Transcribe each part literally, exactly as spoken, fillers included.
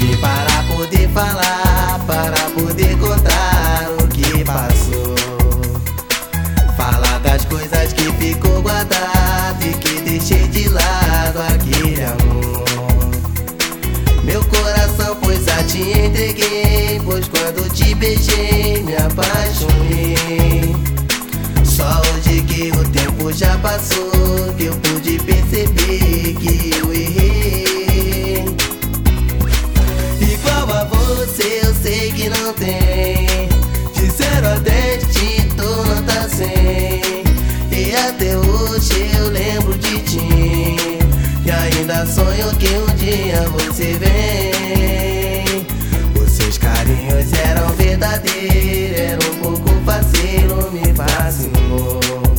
vim para poder falar, para poder contar o que passou. Falar das coisas que ficou guardado e que deixei de lado aquele amor. Meu coração, pois a te entreguei, pois quando te beijei me apaixonei. Só hoje que o tempo já passou, que eu pude perceber que eu errei. Igual a você eu sei que não tem, de zero a dez te dou nota cem. E até hoje eu lembro de ti, e ainda sonho que um dia você vem. Os seus carinhos eram verdadeiros, era um pouco parceiro, me fascinou.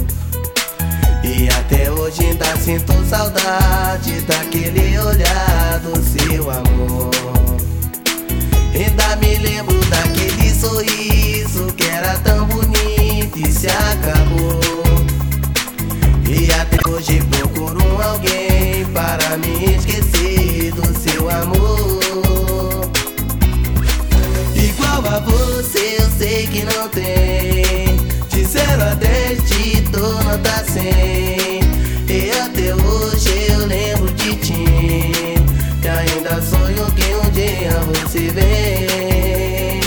E até hoje ainda sinto saudade daquele olhar do seu amor. Ainda me lembro daquele sorriso que era tão bonito e se acabou. E até hoje procuro alguém para me esquecer do seu amor. Igual a você eu sei que não tem, de zero a dez te dou nota cem. E até hoje eu lembro de ti, e ainda sonho que um dia você vem.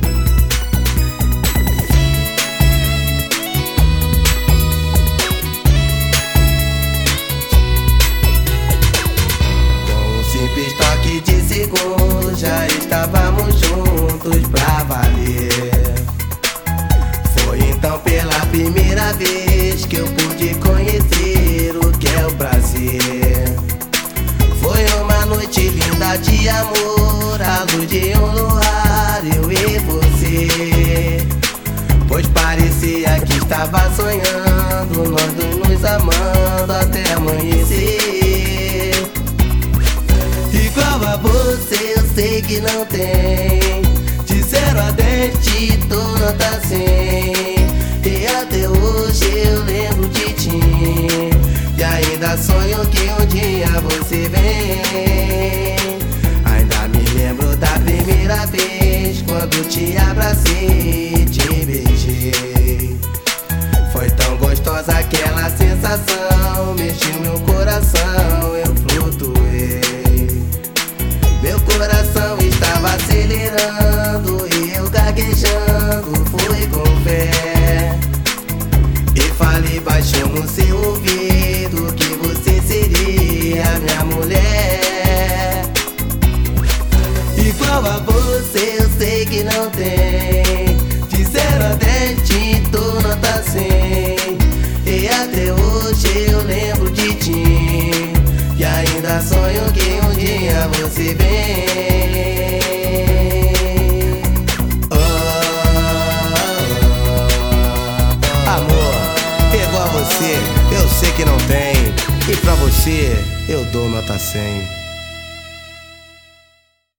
Com um simples toque de segundo já estávamos juntos pra valer. Foi então pela primeira vez que eu pude conhecer o que é o prazer. Foi uma noite linda de amor, à luz de um luar, eu e você. Pois parecia que estava sonhando, nós dois nos amando até amanhecer. Igual a você eu sei que não tem, de zero a dez te dou nota cem. E até hoje eu lembro de ti, e ainda sonho que um dia você vem. Ainda me lembro da primeira vez, quando te abracei e te beijei. Foi tão gostosa aquela sensação, mexeu meu coração, eu flutuei. Meu coração estava acelerando e eu gaguejando, fui com fé. E falei baixinho no seu ouvido que você seria minha mulher. Igual a você eu sei que não tem, de zero a dez te dou nota cem. E até hoje eu lembro de ti, e ainda sonho que um dia você vem. Oh, amor, igual a você eu sei que não tem, e pra você eu dou nota cem.